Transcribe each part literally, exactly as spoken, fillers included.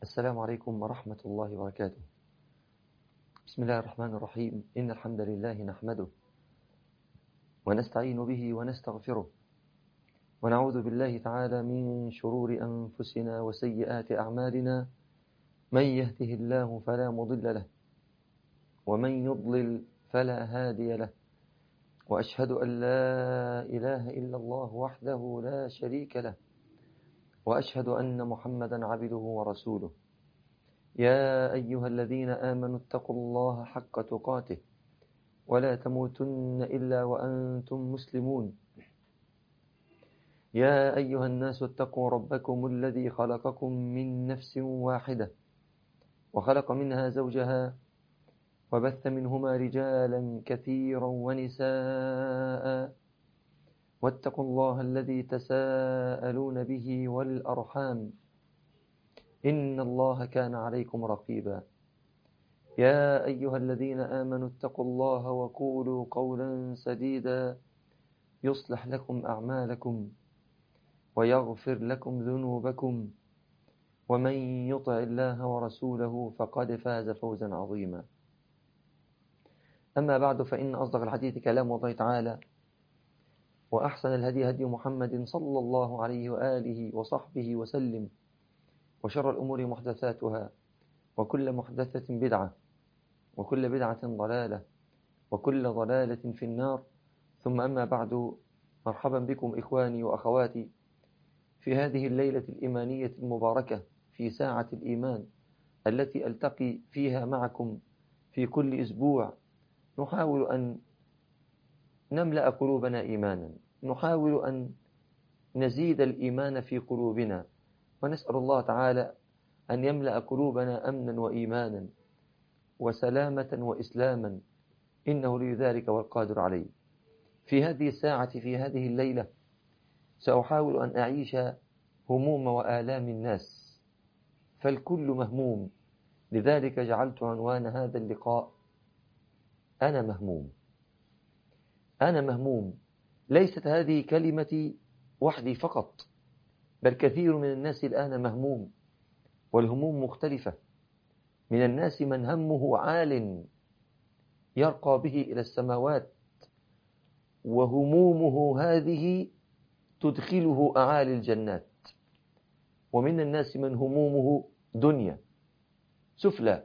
السلام عليكم ورحمة الله وبركاته. بسم الله الرحمن الرحيم. إن الحمد لله نحمده ونستعين به ونستغفره ونعوذ بالله تعالى من شرور أنفسنا وسيئات أعمالنا. من يهده الله فلا مضل له ومن يضلل فلا هادي له، وأشهد أن لا إله إلا الله وحده لا شريك له، وأشهد أن محمدا عبده ورسوله. يا أيها الذين آمنوا اتقوا الله حق تقاته ولا تموتن إلا وأنتم مسلمون. يا أيها الناس اتقوا ربكم الذي خلقكم من نفس واحدة وخلق منها زوجها وبث منهما رجالا كثيرا ونساء، واتقوا الله الذي تساءلون به والأرحام إن الله كان عليكم رقيبا. يا أيها الذين آمنوا اتقوا الله وقولوا قولا سديدا يصلح لكم أعمالكم ويغفر لكم ذنوبكم، ومن يطع الله ورسوله فقد فاز فوزا عظيما. أما بعد، فإن أصدق الحديث كلام الله تعالى، وأحسن الهدي هدي محمد صلى الله عليه وآله وصحبه وسلم، وشر الأمور محدثاتها، وكل محدثة بدعة، وكل بدعة ضلالة، وكل ضلالة في النار. ثم أما بعد، مرحبا بكم إخواني وأخواتي في هذه الليلة الإيمانية المباركة، في ساعة الإيمان التي ألتقي فيها معكم في كل أسبوع. نحاول أن نملأ قلوبنا إيمانا، نحاول أن نزيد الإيمان في قلوبنا، ونسأل الله تعالى أن يملأ قلوبنا أمنا وإيمانا وسلامة وإسلاما، إنه لذلك والقادر عليه. في هذه الساعة، في هذه الليلة، سأحاول أن أعيش هموم وآلام الناس، فالكل مهموم. لذلك جعلت عنوان هذا اللقاء أنا مهموم. أنا مهموم. ليست هذه كلمتي وحدي فقط، بل كثير من الناس الآن مهموم، والهموم مختلفة. من الناس من همه عال يرقى به إلى السماوات، وهمومه هذه تدخله أعالي الجنات. ومن الناس من همومه دنيا سفلى،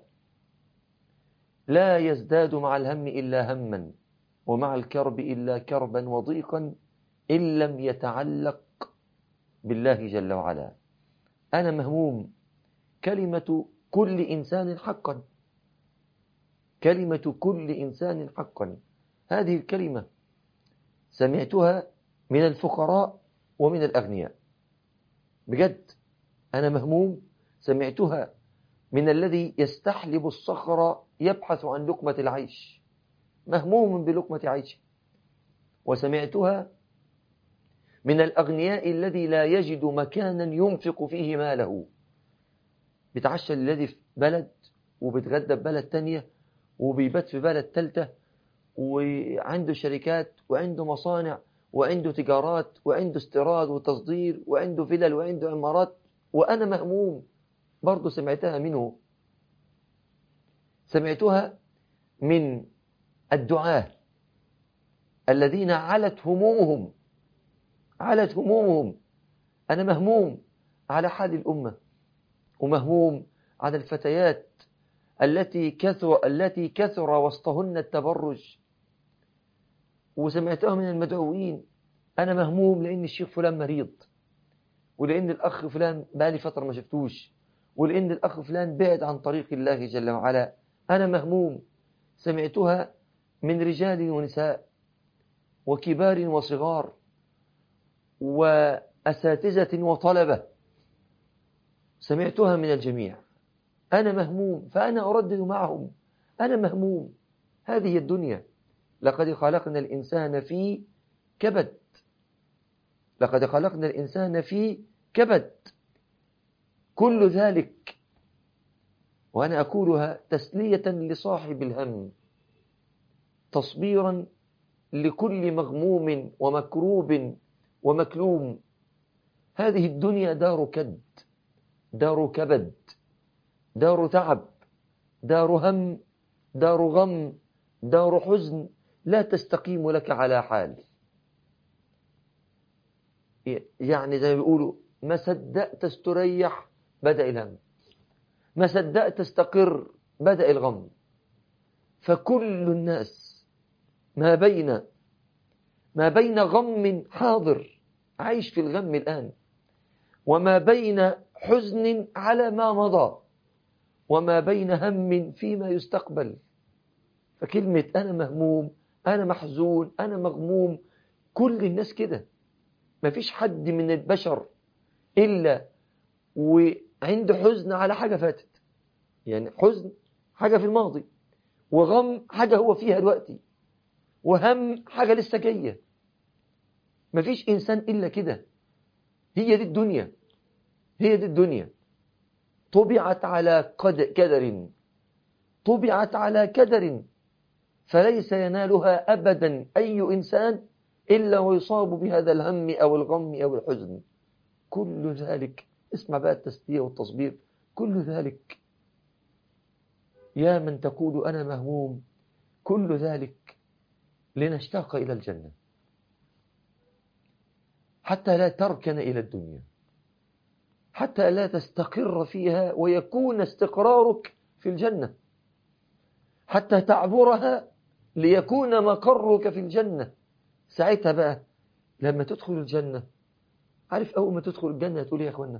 لا يزداد مع الهم إلا هما، ومع الكرب إلا كربا وضيقا، إن لم يتعلق بالله جل وعلا. أنا مهموم. كلمة كل إنسان حقا، كلمة كل إنسان حقا. هذه الكلمة سمعتها من الفقراء ومن الأغنياء. بجد أنا مهموم. سمعتها من الذي يستحلب الصخر يبحث عن لقمة العيش، مهموم بلقمة عيش. وسمعتها من الأغنياء الذي لا يجد مكانا ينفق فيه ماله، بتعشى الذي في بلد وبتغدى ببلد تانية وبيبات في بلد تالتة، وعنده شركات وعنده مصانع وعنده تجارات وعنده استيراد وتصدير وعنده فلل وعنده عمارات، وأنا مهموم. برضو سمعتها منه. سمعتها من الدعاة الذين علت همومهم علت همومهم أنا مهموم على حال الأمة، ومهموم على الفتيات التي كثر التي كثر وسطهن التبرج. وسمعتها من المدعوين. أنا مهموم لأن الشيخ فلان مريض، ولأن الأخ فلان بقالي فترة ما شفتوش، ولأن الأخ فلان بعد عن طريق الله جل وعلا. أنا مهموم. سمعتها من رجال ونساء وكبار وصغار وأساتذة وطلبة. سمعتها من الجميع. أنا مهموم، فأنا أردد معهم أنا مهموم. هذه الدنيا. لقد خلقنا الإنسان في كبد لقد خلقنا الإنسان في كبد. كل ذلك وأنا أقولها تسلية لصاحب الهم، تصبيرا لكل مغموم ومكروب ومكلوم. هذه الدنيا دار كد، دار كبد، دار تعب، دار هم، دار غم، دار حزن، لا تستقيم لك على حال. يعني زي ما بيقولوا ما صدقت تستريح بدأ الهم، ما صدقت تستقر بدأ الغم. فكل الناس ما بين ما بين غم حاضر عايش في الغم الآن، وما بين حزن على ما مضى، وما بين هم فيما يستقبل. فكلمة أنا مهموم، أنا محزون، أنا مغموم، كل الناس كده. ما فيش حد من البشر إلا وعنده حزن على حاجة فاتت، يعني حزن حاجة في الماضي، وغم حاجة هو فيها دلوقتي، وهم حاجة لسه جاية. ما فيش إنسان إلا كده. هي دي الدنيا، هي دي الدنيا. طبعت على كدر، طبعت على كدر، فليس ينالها أبدا أي إنسان إلا ويصاب بهذا الهم أو الغم أو الحزن. كل ذلك، اسمع بقى التسلية والتصبير، كل ذلك يا من تقول أنا مهموم، كل ذلك لنشتاق إلى الجنة، حتى لا تركن إلى الدنيا، حتى لا تستقر فيها ويكون استقرارك في الجنة، حتى تعبرها ليكون مقرك في الجنة. ساعتها بقى لما تدخل الجنة، عارف أول ما تدخل الجنة تقول يا أخوانا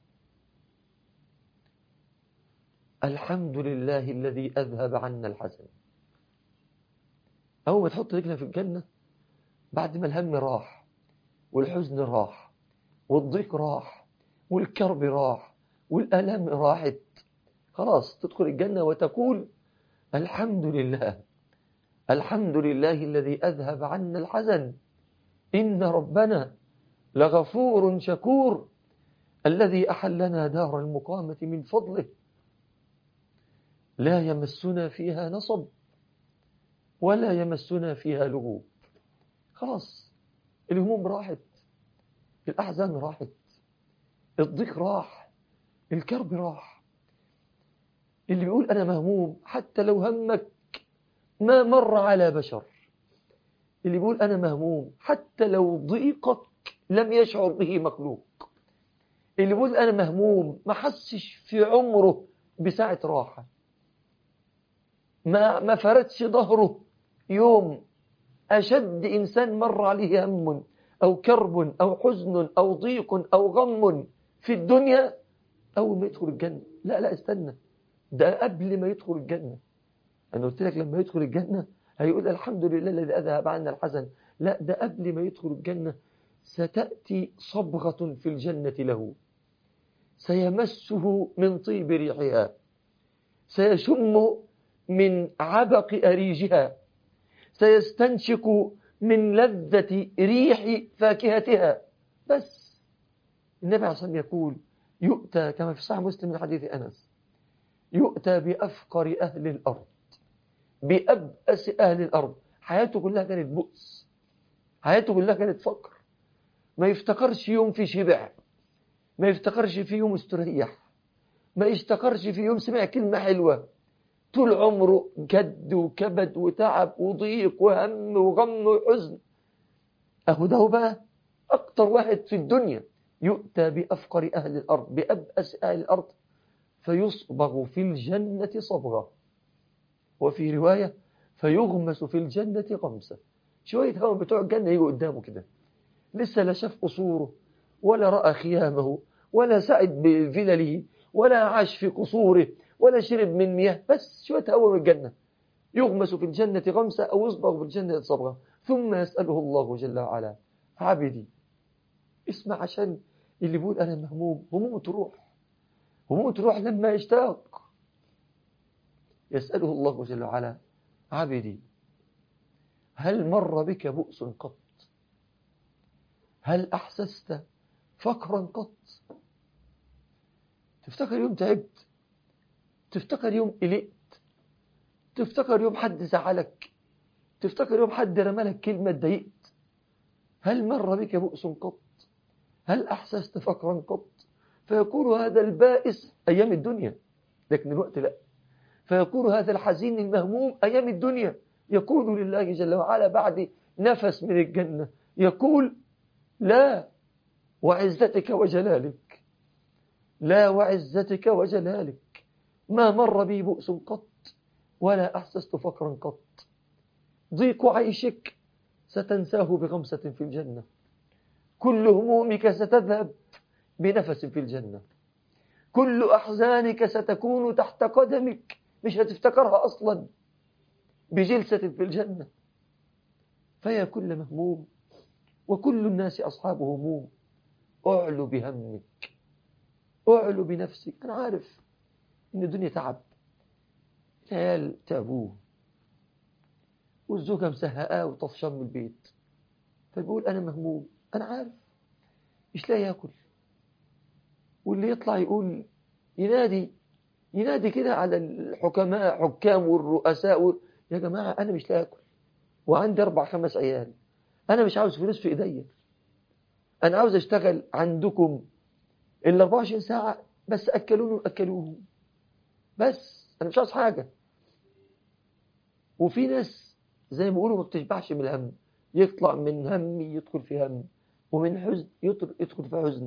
الحمد لله الذي أذهب عنا الحزن. أول ما تحط رجلنا في الجنة بعد ما الهم راح والحزن راح والضيق راح والكرب راح والألم راحت، خلاص تدخل الجنة وتقول الحمد لله، الحمد لله الذي أذهب عنا الحزن، إن ربنا لغفور شكور، الذي أحلنا دار المقامة من فضله، لا يمسنا فيها نصب ولا يمسنا فيها لغوب. خلاص الهموم راحت، الأحزان راحت، الضيق راح، الكرب راح. اللي بيقول أنا مهموم حتى لو همك ما مر على بشر، اللي بيقول أنا مهموم حتى لو ضيقك لم يشعر به مخلوق، اللي بيقول أنا مهموم ما حسش في عمره بساعة راحة، ما ما فردش ظهره يوم. أشد إنسان مر عليه هم أو كرب أو حزن أو ضيق أو غم في الدنيا أول ما يدخل الجنة. لا لا استنى، ده قبل ما يدخل الجنة. أنا قلت لك لما يدخل الجنة هيقول الحمد لله الذي أذهب عنا الحزن. لا، ده قبل ما يدخل الجنة ستأتي صبغة في الجنة له، سيمسه من طيب ريحها، سيشم من عبق أريجها، سيستنشق من لذة ريح فاكهتها. بس النبي عليه الصلاة والسلام يقول يؤتى كما في صحيح مسلم من حديث أنس، يؤتى بأفقر أهل الأرض، بأبأس أهل الأرض. حياته كلها كانت بؤس، حياته كلها كانت فقر، ما يفتكرش يوم في شبع، ما يفتكرش في يوم استريح، ما يفتكرش في يوم سمع كلمة حلوة. طول عمره جد وكبد وتعب وضيق وهم وغم وحزن. أهو ده بقى أكتر واحد في الدنيا. يؤتى بأفقر أهل الأرض، بأبأس أهل الأرض، فيصبغ في الجنة صبغة، وفي رواية فيغمس في الجنة غمسة. شوية هوا بتوع الجنة يجوا قدامه كده، لسه لا شاف قصوره ولا رأى خيامه ولا سعد بفلله ولا عاش في قصوره ولا شرب من مياه، بس شوية هوا من الجنة يغمس في الجنة غمسة أو يصبغ في الجنة صبغة. ثم يسأله الله جل وعلا عبدي، اسمع عشان اللي بيقول أنا مهموم هموم تروح، هموم تروح لما يشتاق. يسأله الله جل وعلا عبدي هل مر بك بؤس قط؟ هل أحسست فقرا قط؟ تفتكر يوم تعبت؟ تفتكر يوم قلقت؟ تفتكر يوم حد زعلك؟ تفتكر يوم حد رمالك كلمة ضايقت؟ هل مر بك بؤس قط؟ هل أحسست فقرا قط؟ فيكون هذا البائس أيام الدنيا، لكن الوقت لا. فيكون هذا الحزين المهموم أيام الدنيا يقول لله جل وعلا بعد نفس من الجنة، يقول لا وعزتك وجلالك، لا وعزتك وجلالك ما مر بي بؤس قط ولا أحسست فقرا قط. ضيق عيشك ستنساه بغمسة في الجنة، كل همومك ستذهب بنفس في الجنة، كل أحزانك ستكون تحت قدمك، مش هتفتكرها أصلا، بجلسة في الجنة. فيا كل مهموم وكل الناس أصحاب هموم، أعلو بهمك، أعلو بنفسك. أنا عارف إن الدنيا تعب، العيال تعبوه والزوجة مسهقاه وطفشان من البيت، فبيقول أنا مهموم، أنا عارف مش لاقي ياكل. واللي يطلع يقول ينادي ينادي كده على الحكماء حكام والرؤساء و... يا جماعة أنا مش لاقي أكل وعندي أربع خمس عيال، أنا مش عاوز فلوس في إيديا، أنا عاوز أشتغل عندكم ال أربعة وعشرين ساعة بس أكلوني وأكلوهم، بس أنا مش عاوز حاجة. وفي ناس زي ما بيقولوا ما بتشبعش من الهم، يطلع من هم يدخل في هم، ومن حزن يدخل في حزن.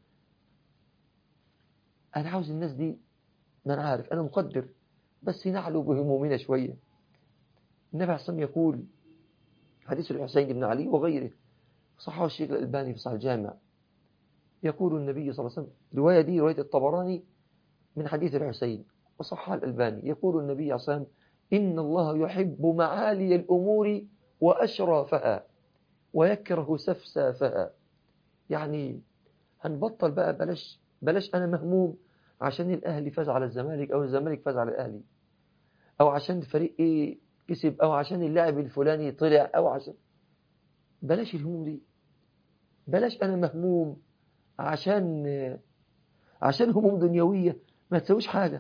أنا عاوز الناس دي، ما أنا عارف أنا مقدر، بس نعلو بهمومنا شوية. النبي عليه الصلاة والسلام يقول حديث الحسين بن علي وغيره صححه الشيخ الألباني في صحيح الجامع، يقول النبي صلى الله عليه وسلم، رواية دي رواية الطبراني من حديث الحسين وصححها الألباني، يقول النبي عليه الصلاة والسلام إن الله يحب معالي الأمور وأشرافها ويكره سفسافها. يعني هنبطل بقى، بلاش بلاش أنا مهموم عشان الأهلي فاز على الزمالك أو الزمالك فاز على الأهلي، أو عشان الفريق إيه كسب، أو عشان اللاعب الفلاني طلع، أو عشان، بلاش الهموم دي. بلاش أنا مهموم عشان عشان هموم دنيوية ما تسويش حاجة.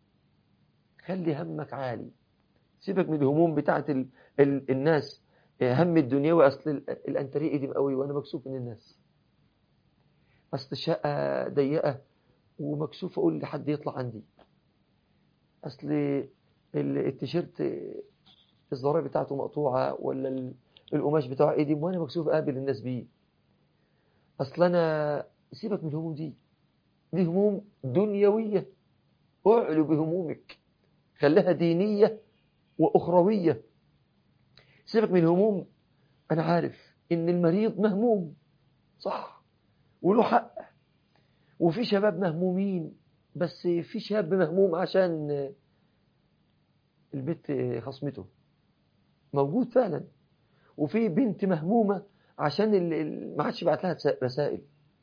خلي همك عالي، سيبك من الهموم بتاعت ال... ال... الناس. هم الدنيوي أصل الأنتريه دي قوي وأنا مكسوف من الناس، أصل الشقة ضيقة ومكسوف أقول لحد يطلع عندي، أصل التيشيرت الزرار بتاعته مقطوعة ولا القماش بتاعه قديم وأنا مكسوف أقابل الناس بيه. أصل أنا، سيبك من الهموم دي، دي هموم دنيوية، أعلو بهمومك، خليها دينية وأخروية. سيبك من الهموم. أنا عارف إن المريض مهموم صح وله حق، وفي شباب مهمومين، بس في شاب مهموم عشان البنت خصمته، موجود فعلا. وفي بنت مهمومة عشان ما عادش بعت لها رسائل.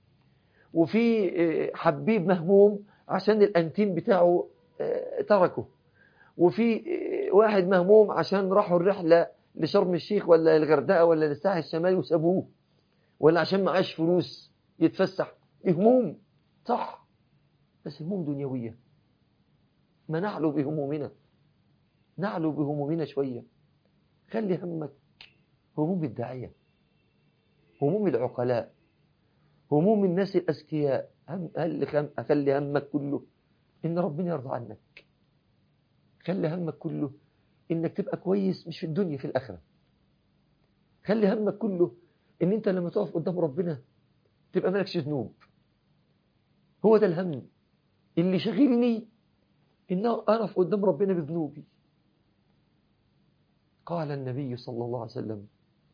وفي حبيب مهموم عشان الأنتيم بتاعه تركه. وفي واحد مهموم عشان راحوا الرحلة لشرم الشيخ ولا الغردقة ولا للساحل الشمالي وسابوه، ولا عشان معاش فلوس يتفسح. هموم صح، بس هموم دنيوية. ما نعلو بهمومنا، نعلو بهمومنا شوية. خلي همك هموم الداعية، هموم العقلاء، هموم الناس الأذكياء. هم خلي همك كله إن ربنا يرضى عنك. خلي همك كله إنك تبقى كويس، مش في الدنيا، في الآخرة. خلي همك كله إن أنت لما تقف قدام ربنا تبقى مالكش ذنوب. هو ده الهم اللي شغلني، إن أقف قدام ربنا بذنوبي. قال النبي صلى الله عليه وسلم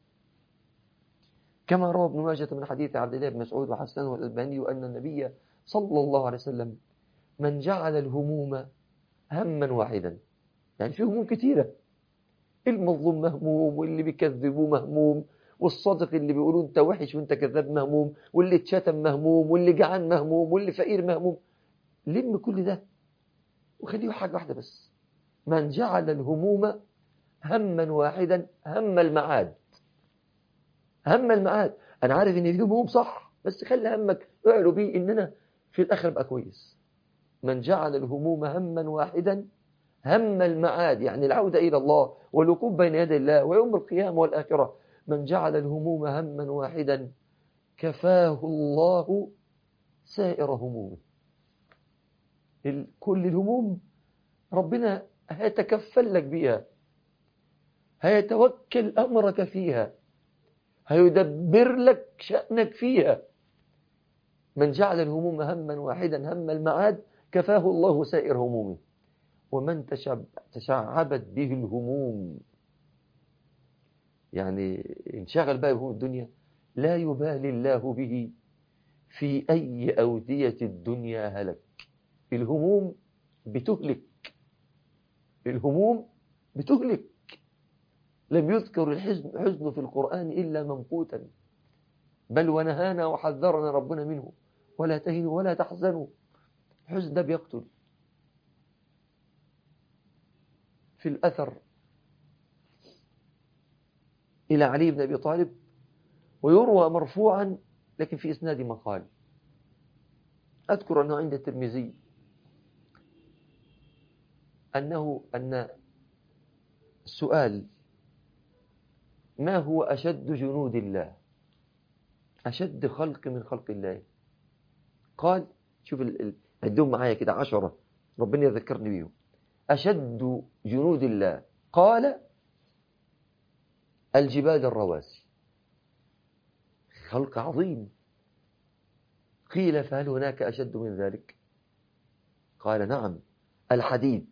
كما روى ابن ماجه من حديث عبد الله بن مسعود وحسنه والألباني أن النبي صلى الله عليه وسلم من جعل الهموم هما واحدا، يعني في هموم كثيرة، المظلوم مهموم، واللي بيكذبوه مهموم، والصادق اللي بيقولوا انت وحش وانت كذاب مهموم، واللي اتشتم مهموم، واللي جعان مهموم، واللي فقير مهموم. لم كل ده وخليه حاجة واحدة بس، من جعل الهموم هما واحدا، هم المعاد. هم المعاد. انا عارف ان في هموم صح، بس خلي همك اعلو بيه ان انا في الاخر ابقى كويس. من جعل الهموم هما واحدا هم المعاد، يعني العودة إلى الله والوقوف بين يدي الله ويوم القيامة والآخرة. من جعل الهموم هما واحدا كفاه الله سائر همومه. كل الهموم ربنا هيتكفل لك بيها، هيتوكل أمرك فيها، هيدبر لك شأنك فيها. من جعل الهموم هما واحدا هم المعاد كفاه الله سائر همومه، ومن تشعبت به الهموم يعني انشغل بقى بهموم الدنيا لا يبالي الله به في أي أودية الدنيا هلك. الهموم بتهلك، الهموم بتهلك. لم يذكر الحزن حزن في القرآن إلا ممقوتا، بل ونهانا وحذرنا ربنا منه، ولا تهنوا ولا تحزنوا. الحزن ده بيقتل. في الأثر إلى علي بن أبي طالب، ويروى مرفوعا لكن في إسناد مقال، أذكر أنه عند الترمذي أنه أن السؤال ما هو أشد جنود الله، أشد خلق من خلق الله؟ قال شوف عدهم معايا كده عشرة ربنا يذكرني بيهم. أشد جنود الله قال الجبال الرواسي، خلق عظيم. قيل فهل هناك أشد من ذلك؟ قال نعم، الحديد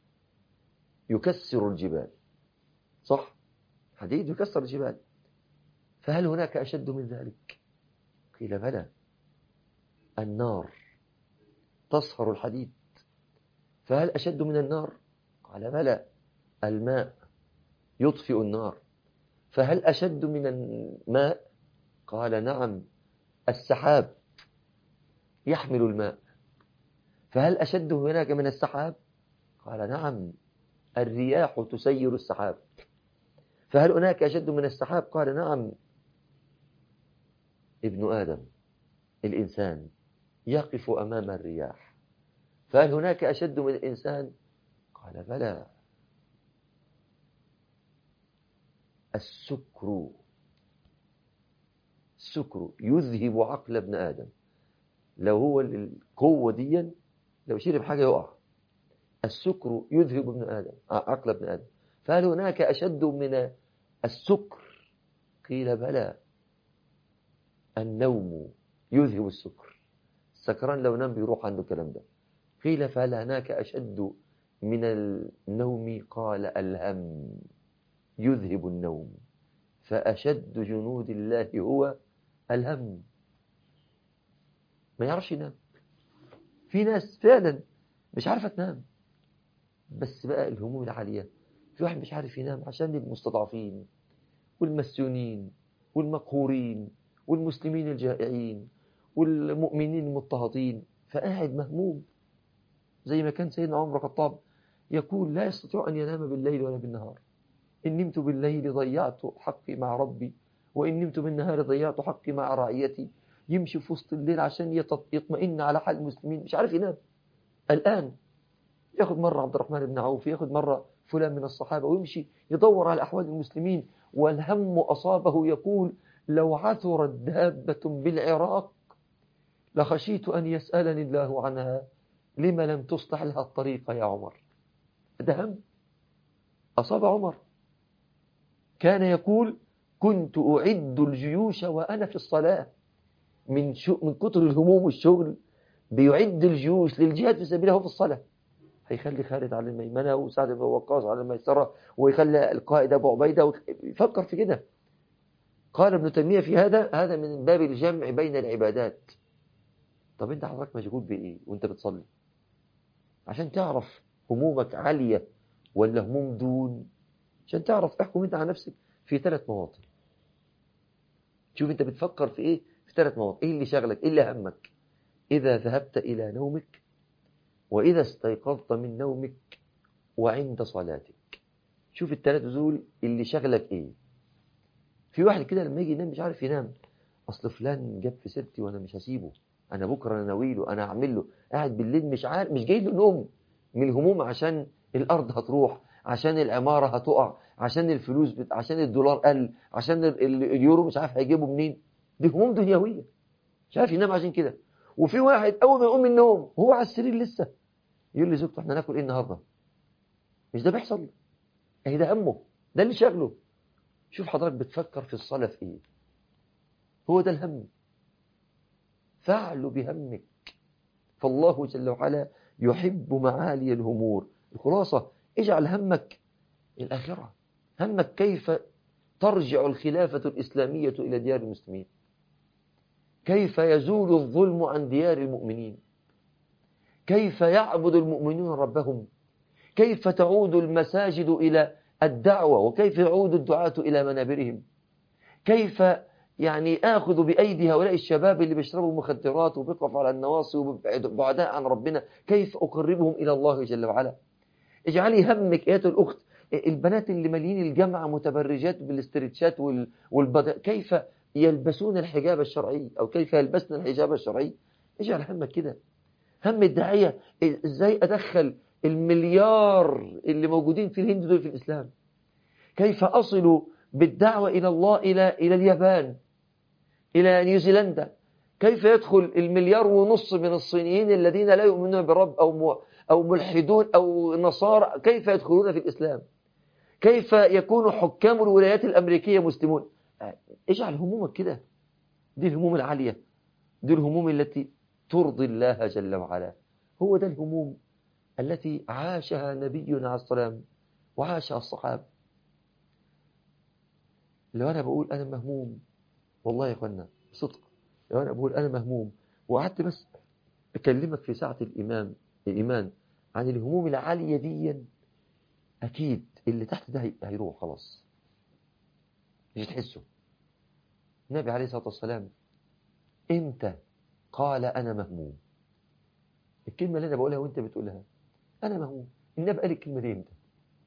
يكسر الجبال، صح، حديد يكسر الجبال. فهل هناك أشد من ذلك؟ قيل بلى، النار تصهر الحديد. فهل أشد من النار؟ قال بلى، الماء يطفئ النار. فهل أشد من الماء؟ قال نعم، السحاب يحمل الماء. فهل أشد هناك من السحاب؟ قال نعم، الرياح تسير السحاب. فهل هناك أشد من السحاب؟ قال نعم، ابن آدم الإنسان يقف أمام الرياح. فهل هناك أشد من الإنسان؟ قال بلى، السكر، السكر يذهب عقل ابن آدم. لو هو القوة دي لو شرب حاجة يقع. السكر يذهب ابن آدم عقل ابن آدم. فهل هناك أشد من السكر؟ قيل بلى، النوم يذهب السكر. السكران لو نام بيروح عنه الكلام ده. قيل فهل هناك أشد من النوم؟ قال الهم يذهب النوم. فأشد جنود الله هو الهم. ما يعرفش ينام. في ناس فعلا مش عارفة تنام، بس بقى الهموم العالية. في واحد مش عارف ينام عشان المستضعفين والمسجونين والمقهورين والمسلمين الجائعين والمؤمنين المضطهدين، فقاعد مهموم. زي ما كان سيدنا عمر الخطاب يقول لا يستطيع أن ينام بالليل ولا بالنهار. إن نمت بالليل ضيعت حقي مع ربي، وإن نمت بالنهار ضيعت حقي مع رعيتي. يمشي في وسط الليل عشان يطمئن على حال المسلمين، مش عارف ينام. الآن ياخد مرة عبد الرحمن بن عوف، ياخد مرة فلان من الصحابة، ويمشي يدور على أحوال المسلمين، والهم أصابه. يقول لو عثرت دابة بالعراق لخشيت أن يسألني الله عنها لما لم تصلح لها الطريقة يا عمر. ده هم أصاب عمر. كان يقول كنت أعد الجيوش وأنا في الصلاة. من, شو من كتر الهموم والشغل بيعد الجيوش للجهاد في سبيل الله في الصلاة. هيخلي خالد على الميمنة وسعد بن وقاص على الميسرة، ويخلي القائد أبو عبيدة، يفكر في كده. قال ابن تيمية في هذا هذا من باب الجمع بين العبادات. طب انت حضرتك مشغول بإيه وانت بتصلي؟ عشان تعرف همومك عالية ولا هموم دون، عشان تعرف احكم انت على نفسك في ثلاث مواطن. شوف انت بتفكر في ايه في ثلاث مواطن. ايه اللي شغلك؟ ايه اللي همك؟ اذا ذهبت الى نومك، واذا استيقظت من نومك، وعند صلاتك. شوف الثلاثة دول اللي شغلك ايه. في واحد كده لما يجي ينام مش عارف ينام، اصل فلان جاب في سيرتي وانا مش هسيبه، انا بكره انا ناويله، انا هعمل له. قاعد بالليل مش عارف، مش جاي له نوم من الهموم، عشان الارض هتروح، عشان العماره هتقع، عشان الفلوس بت... عشان الدولار قل، عشان ال... ال... اليورو مش عارف هيجيبه منين. دي هموم دنيويه، مش عارف ينام عشان كده. وفي واحد اول ما يقوم من النوم هو على السرير لسه يقول لي زوجته احنا ناكل ايه النهارده؟ مش ده بيحصل؟ اهي ده همه، ده اللي شغله. شوف حضرتك بتفكر في الصلاة في ايه؟ هو ده الهم. فعل بهمك. فالله جل وعلا يحب معالي الهمور. الخلاصة اجعل همك الآخرة، همك كيف ترجع الخلافة الإسلامية إلى ديار المسلمين، كيف يزول الظلم عن ديار المؤمنين، كيف يعبد المؤمنون ربهم، كيف تعود المساجد إلى الدعوة، وكيف يعود الدعاة إلى منابرهم، كيف يعني آخذ بأيدي هؤلاء الشباب اللي بيشربوا مخدرات وبيقفوا على النواصي وبعداء عن ربنا، كيف أقربهم إلى الله جل وعلا. اجعلي همك ايات الأخت البنات اللي مالين الجامعة متبرجات بالاسترتشات والبد... كيف يلبسون الحجاب الشرعي أو كيف يلبسن الحجاب الشرعي. اجعل همك كده. هم الداعية ازاي أدخل المليار اللي موجودين في الهند دول في الإسلام، كيف أصل بالدعوة إلى الله إلى إلى اليابان، إلى نيوزيلندا، كيف يدخل المليار ونص من الصينيين الذين لا يؤمنون برب أو أو ملحدون أو نصارى، كيف يدخلون في الإسلام، كيف يكون حكام الولايات الأمريكية مسلمون. اجعل همومك كده. دي الهموم العالية، دي الهموم التي ترضي الله جل وعلا. هو ده الهموم التي عاشها نبينا عليه السلام وعاشها الصحابة. لو أنا بقول أنا مهموم، والله يا أخوانا صدق، لو أنا بقول أنا مهموم وقعدت بس أكلمك في ساعة الإمام الإيمان عن الهموم العالية دي، أكيد اللي تحت ده هيروح خلاص، مش تحسه. النبي عليه الصلاة والسلام إمتى قال أنا مهموم؟ الكلمة اللي أنا بقولها وإنت بتقولها أنا مهموم، النبي قال الكلمة دي إمتى؟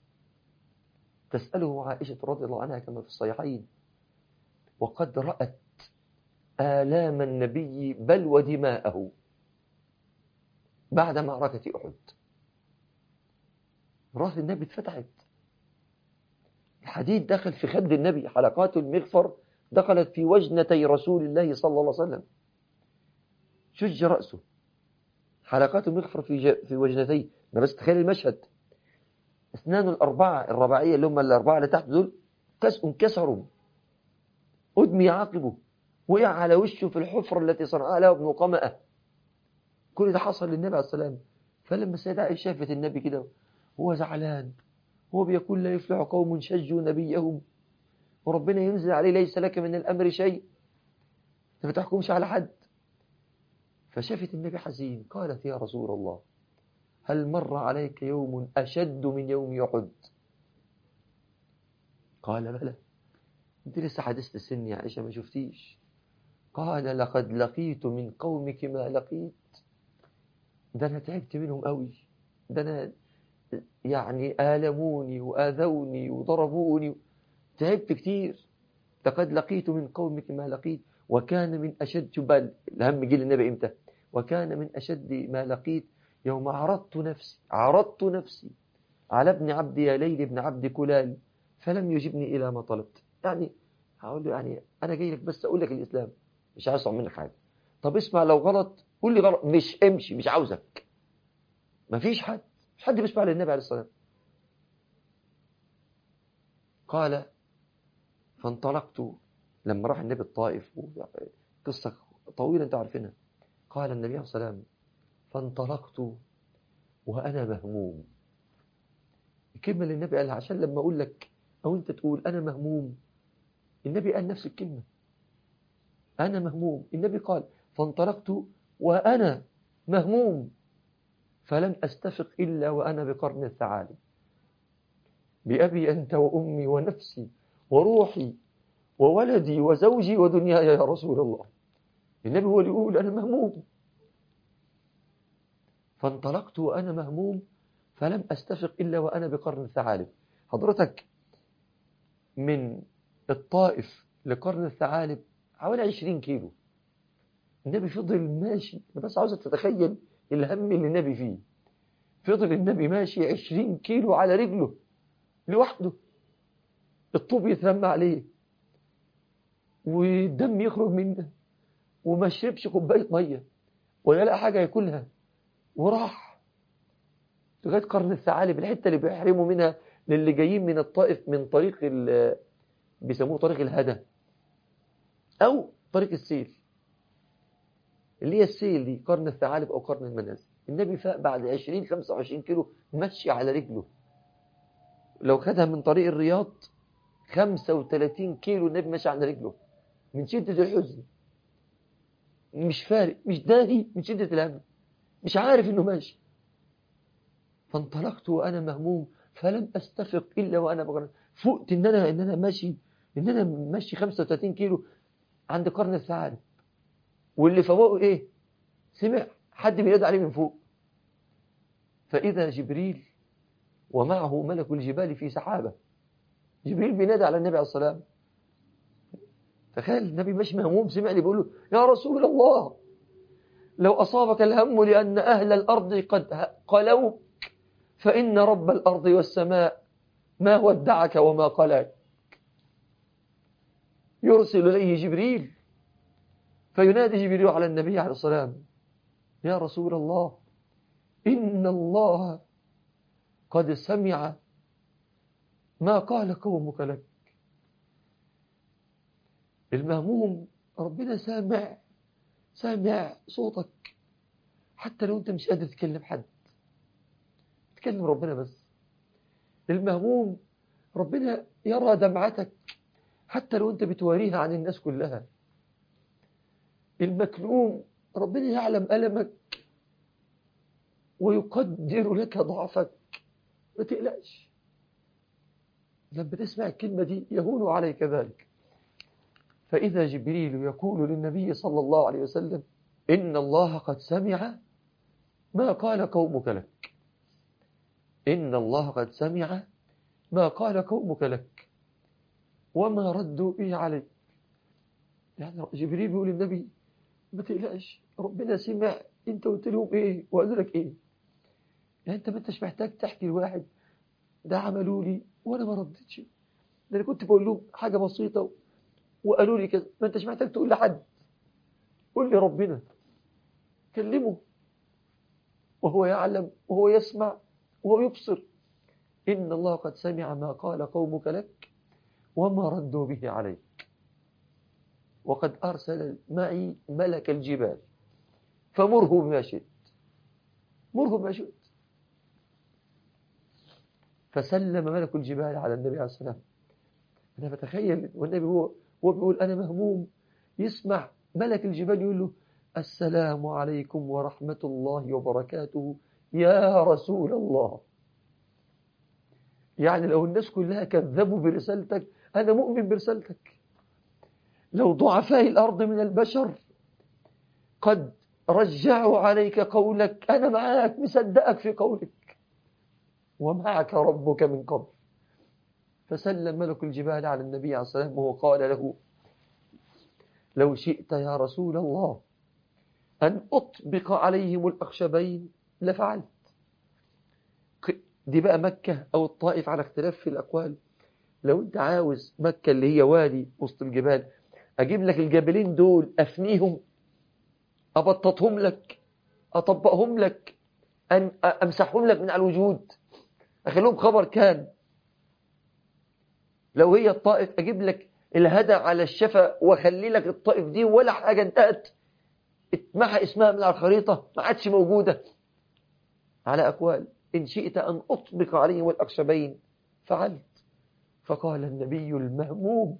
تسأله عائشة رضي الله عنها كما في الصحيحين، وقد رأت آلام النبي بل ودماءه بعد معركة أحد. رأس النبي اتفتحت، الحديد دخل في خد النبي، حلقات المغفر دخلت في وجنتي رسول الله صلى الله عليه وسلم، شج رأسه، حلقات المغفر في في وجنتيه. أنا بس تخيل المشهد، أسنانه الأربعة الرباعية اللي هم الأربعة اللي تحت دول انكسروا، أدمي عاقبه، وقع على وشه في الحفرة التي صنعها له ابن قمأة. كل ده حصل للنبي عليه السلام. فلما السيدة عائشة شافت النبي كده هو زعلان، هو بيقول لا يفلح قوم شجوا نبيهم وربنا ينزل عليه ليس لك من الأمر شيء، انت ما تحكمش على حد. فشافت النبي حزين، قالت يا رسول الله هل مر عليك يوم أشد من يوم أحد؟ قال بلى، انت لسه حدثت السن يا عائشة ما شفتيش. قال لقد لقيت من قومك ما لقيت، ده أنا تعبت منهم قوي، ده أنا يعني آلموني وآذوني وضربوني، تعبت كتير. لقد لقيت من قومك ما لقيت وكان من أشد بل الهم جيل النبي إمتى؟ وكان من أشد ما لقيت يوم عرضت نفسي عرضت نفسي على ابن عبد يا ليل ابن عبد كلال فلم يجبني إلى ما طلبت. يعني هقول له يعني أنا جاي لك بس أقول لك الإسلام، مش عايز أصعب منك حاجة. طب اسمع لو غلط قول لي غلط، مش امشي، مش عاوزك. مفيش حد مش حد بيسمع للنبي عليه الصلاة والسلام. قال فانطلقت لما راح النبي الطائف، قصة طويلة أنت عارفينها. قال النبي عليه الصلاة والسلام فانطلقت وأنا مهموم. الكلمة اللي النبي قالها عشان لما أقول لك أو أنت تقول أنا مهموم، النبي قال نفس الكلمة، أنا مهموم. النبي قال فانطلقت وأنا مهموم فلم أستفق إلا وأنا بقرن الثعالب، بأبي أنت وأمي ونفسي وروحي وولدي وزوجي ودنياي يا رسول الله. النبي هو اللي يقول أنا مهموم. فانطلقت وأنا مهموم فلم أستفق إلا وأنا بقرن الثعالب. حضرتك من الطائف لقرن الثعالب حوالي عشرين كيلو. النبي فضل ماشي، أنا بس عاوزك تتخيل الهم اللي النبي فيه. فضل النبي ماشي عشرين كيلو على رجله لوحده، الطوب يترمى عليه والدم يخرج منه وما شربش كوباية مية ولا لقى حاجة ياكلها، وراح لغاية قرن الثعالب، الحتة اللي بيحرموا منها للي جايين من الطائف من طريق بيسموه طريق الهدى أو طريق السيل، اللي هي السيل دي قرن الثعالب أو قرن المنازل. النبي فاق بعد عشرين خمسة وعشرين كيلو مشي على رجله. لو خدها من طريق الرياض خمسة وثلاثين كيلو النبي مشي على رجله من شدة الحزن، مش فارق، مش داهي من شدة الهم، مش عارف إنه ماشي. فانطلقت وأنا مهموم فلم أستفق إلا وأنا بقرن. فقت إن أنا إن أنا ماشي إن أنا ماشي خمسة وثلاثين كيلو عند قرن الثعالب، واللي فوقه إيه؟ سمع حد بينادي عليه من فوق، فإذا جبريل ومعه ملك الجبال في سحابة. جبريل بينادي على النبي عليه الصلاة والسلام. تخيل النبي مش مهموم، سمع لي بيقول له يا رسول الله لو أصابك الهم لأن أهل الأرض قد قلوك فإن رب الأرض والسماء ما ودعك وما قلاك. يرسل إليه جبريل فينادي جبريل على النبي عليه الصلاة والسلام يا رسول الله إن الله قد سمع ما قال قومك لك. المهموم ربنا سامع سامع صوتك حتى لو أنت مش قادر تكلم حد، تكلم ربنا بس. المهموم ربنا يرى دمعتك حتى لو أنت بتواريها عن الناس كلها. المكلوم ربنا يعلم ألمك ويقدر لك ضعفك، ما تقلقش. لما تسمع الكلمة دي يهون عليك ذلك. فإذا جبريل يقول للنبي صلى الله عليه وسلم إن الله قد سمع ما قال قومك لك، إن الله قد سمع ما قال قومك لك وما ردوا به عليك. يعني جبريل بيقول للنبي ما تقلقش، ربنا سمع انت قلت لهم ايه وقالوا لك ايه. يعني انت ما انتش محتاج تحكي لواحد ده عملوا لي وانا ما ردتش، ده انا كنت بقول لهم حاجه بسيطه وقالوا لي كذا. ما انتش محتاج تقول لحد، قول لي ربنا، كلمه وهو يعلم وهو يسمع وهو يبصر. إن الله قد سمع ما قال قومك لك وما ردوا به عليك وقد أرسل معي ملك الجبال فمره بما شئت، مره بما شئت. فسلم ملك الجبال على النبي عليه الصلاة والسلام. أنا بتخيل والنبي هو هو بيقول أنا مهموم، يسمع ملك الجبال يقول له السلام عليكم ورحمة الله وبركاته يا رسول الله. يعني لو الناس كلها كذبوا برسالتك أنا مؤمن برسالتك. لو ضعفاء الأرض من البشر قد رجعوا عليك قولك أنا معك مصدقك في قولك ومعك ربك من قبل. فسلم ملك الجبال على النبي عليه الصلاة والسلام وهو قال له لو شئت يا رسول الله أن أطبق عليهم الأخشبين لفعلت. دي بقى مكة أو الطائف على اختلاف في الأقوال. لو أنت عاوز مكة اللي هي وادي وسط الجبال أجيب لك الجبلين دول أفنيهم، أبططهم لك، أطبقهم لك، أن أمسحهم لك من على الوجود، أخليهم خبر كان. لو هي الطائف أجيب لك الهدى على الشفا وأخلي لك الطائف دي ولا حاجة انتهت، اتمحى اسمها من على الخريطة ما عادش موجودة. على أقوال إن شئت أن أطبق عليهم الأخشبين فعلت. فقال النبي المهموم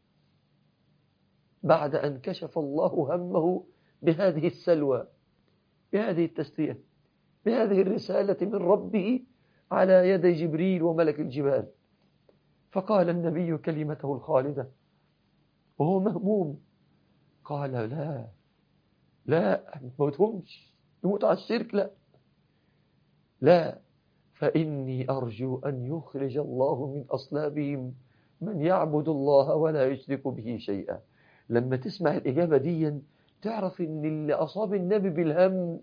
بعد أن كشف الله همه بهذه السلوى، بهذه التسلية، بهذه الرسالة من ربه على يد جبريل وملك الجبال، فقال النبي كلمته الخالدة وهو مهموم قال لا لا ما تموتهمش، يموت على الشرك، لا لا، فإني أرجو أن يخرج الله من أصلابهم من يعبد الله ولا يشرك به شيئا. لما تسمع الإجابة دي تعرف إن اللي أصاب النبي بالهم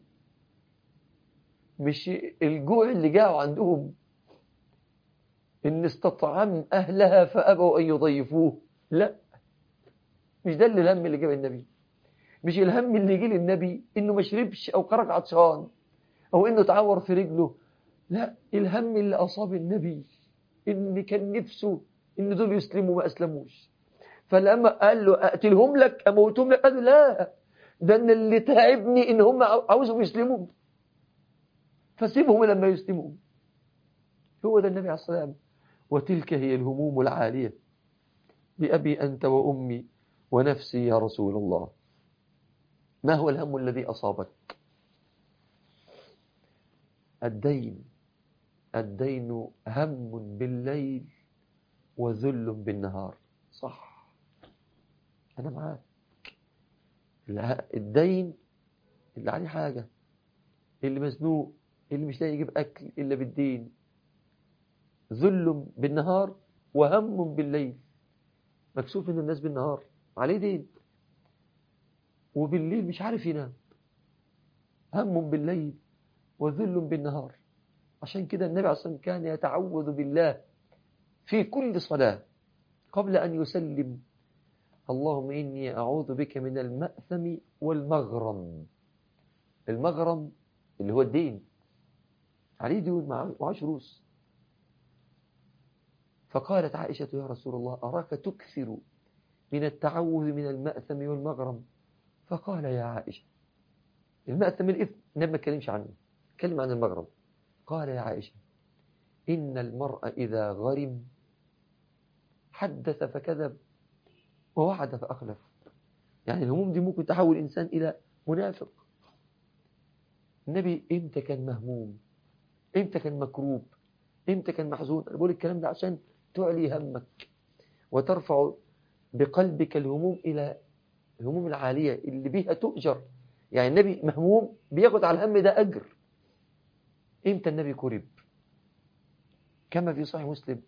مش الجوع اللي جاءوا عندهم، إن استطعم أهلها فأبوا أن يضيفوه، لا، مش ده اللي الهم اللي جاب النبي. مش الهم اللي جه للنبي إنه ما شربش أو خرج عطشان أو إنه تعور في رجله لا، الهم اللي أصاب النبي إن كان نفسه إن دول يسلموا ما أسلموش، فلما قال له أقتلهم لك أموتهم لك، قال له لا، ده أن اللي تعبني إن هم عاوزهم يسلموا، فسيبهم لما يسلموا. هو ده النبي عليه الصلاة والسلام. وتلك هي الهموم العالية. بأبي أنت وأمي ونفسي يا رسول الله. ما هو الهم الذي أصابك؟ الدين. الدين هم بالليل وذل بالنهار. صح، أنا معاك. الدين اللي عليه حاجة، اللي مزنوق، اللي مش لاقي يجيب أكل إلا بالدين. ذل بالنهار وهم بالليل، مكسوف من الناس بالنهار عليه دين، وبالليل مش عارف ينام. هم بالليل وذل بالنهار. عشان كده النبي عليه الصلاة والسلام كان يتعوذ بالله في كل صلاة قبل أن يسلم: اللهم إني أعوذ بك من المأثم والمغرم. المغرم اللي هو الدين، عليه دين معاش فلوس. فقالت عائشة: يا رسول الله أراك تكثر من التعوذ من المأثم والمغرم. فقال: يا عائشة، المأثم الإثم النبي ما اتكلمش عنه، اتكلم عن المغرم. قال: يا عائشة، إن المرء إذا غرم حدث فكذب ووعد فأخلف. يعني الهموم دي ممكن تحول الإنسان إلى منافق. النبي إمتى كان مهموم؟ إمتى كان مكروب؟ إمتى كان محزون؟ أنا بقول الكلام ده عشان تعلي همك وترفع بقلبك الهموم إلى الهموم العالية اللي بيها تؤجر. يعني النبي مهموم بياخد على الهم ده أجر. إمتى النبي كرب؟ كما في صحيح مسلم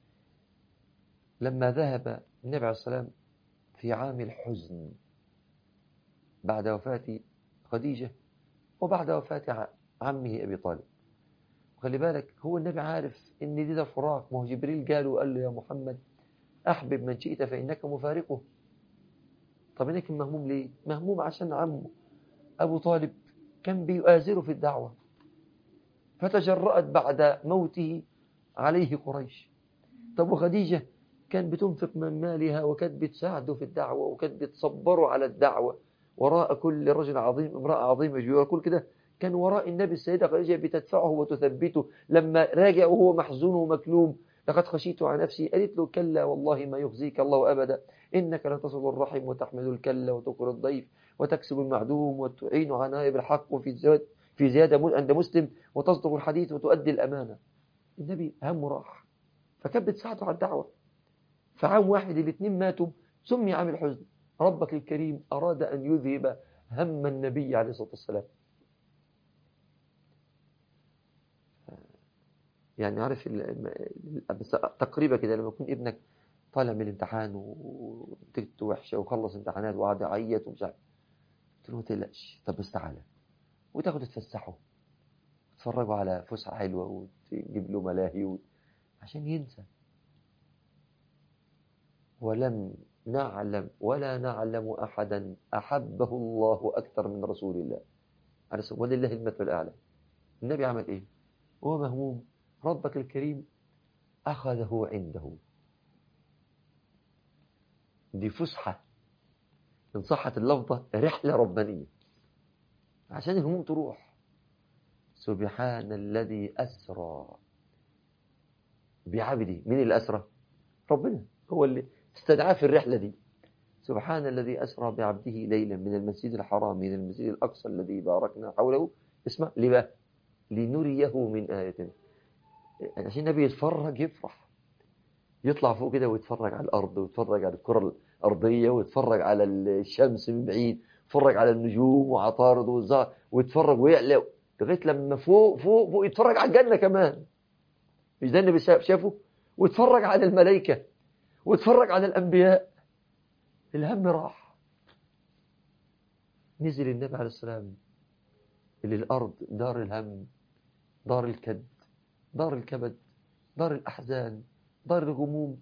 لما ذهب النبي عليه السلام في عام الحزن بعد وفاة خديجة وبعد وفاة عمه أبي طالب. وخلي بالك، هو النبي عارف إن دي ده فراق. ما هو جبريل قال وقال له: يا محمد أحبب من شئت فإنك مفارقه. طب إنك مهموم ليه؟ مهموم عشان عمه أبو طالب كان بيؤازره في الدعوة، فتجرأت بعد موته عليه قريش. طب وخديجة كان بتنفق من مالها وكانت بتساعده في الدعوة وكانت بتصبره على الدعوة. وراء كل رجل عظيم امرأة عظيمة، يقول كده. كان وراء النبي السيدة خديجة بتدفعه وتثبته. لما راجع وهو محزون ومكلوم: لقد خشيت على نفسي، قالت له: كلا والله ما يخزيك الله أبدا، إنك لتصل الرحم وتحمل الكل وتقر الضيف وتكسب المعدوم وتعين على نائب الحق وفي زيادة في زيادة عند مسلم وتصدق الحديث وتؤدي الأمانة. النبي همه راح، فكانت بتساعده على الدعوة. فعام واحد الاثنين ماتوا، سمي عام الحزن. ربك الكريم أراد أن يذهب هم النبي عليه الصلاة والسلام. يعني عارف بس تقريبا كده، لما يكون ابنك طالع من الامتحان ونتيجته وحشة وخلص امتحانات وقعد يعيط ومش عارف، قلت له: ما تقلقش، طب بس تعالى، وتاخد تفسحه تتفرجوا على فسحة حلوة وتجيب له ملاهي و... عشان ينسى. ولم نعلم ولا نعلم أحدا أحبه الله أكثر من رسول الله عليه الصلاة والسلام، ولله المثل الأعلى. النبي عمل إيه؟ هو مهموم، ربك الكريم أخذه عنده. دي فسحة، إن صحت اللفظة رحلة ربانية عشان الهموم تروح. سبحان الذي أسرى بعبده. من الأسرى؟ ربنا هو اللي استدعاه في الرحلة دي. سبحان الذي أسرى بعبده ليلا من المسجد الحرام إلى المسجد الأقصى الذي باركنا حوله. اسمع ليه؟ لنريه من آياتنا. عشان النبي يتفرج يفرح، يطلع فوق كده ويتفرج على الأرض ويتفرج على الكرة الأرضية ويتفرج على الشمس من بعيد، يتفرج على النجوم وعطارد والزهر ويتفرج ويعلى لغاية لما فوق فوق فوق يتفرج على الجنة كمان. مش ده النبي شافه؟ ويتفرج على الملائكة ويتفرج على الأنبياء. الهم راح. نزل النبي عليه السلام إلى الأرض، دار الهم، دار الكد، دار الكبد، دار الأحزان، دار الغموم.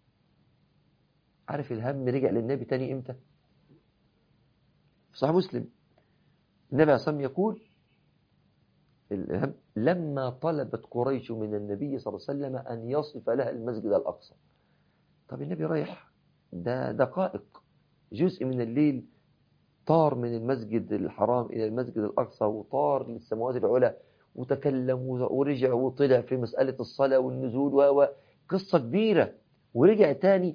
عارف الهم رجع للنبي تاني إمتى؟ في صحيح مسلم النبي عليه الصلاة والسلام يقول: الهم لما طلبت قريش من النبي صلى الله عليه وسلم أن يصف لها المسجد الأقصى. طب النبي رايح، ده دقائق، جزء من الليل، طار من المسجد الحرام إلى المسجد الأقصى وطار للسماوات العلى وتكلم ورجع وطلع في مسألة الصلاة والنزول وقصة كبيرة، ورجع تاني.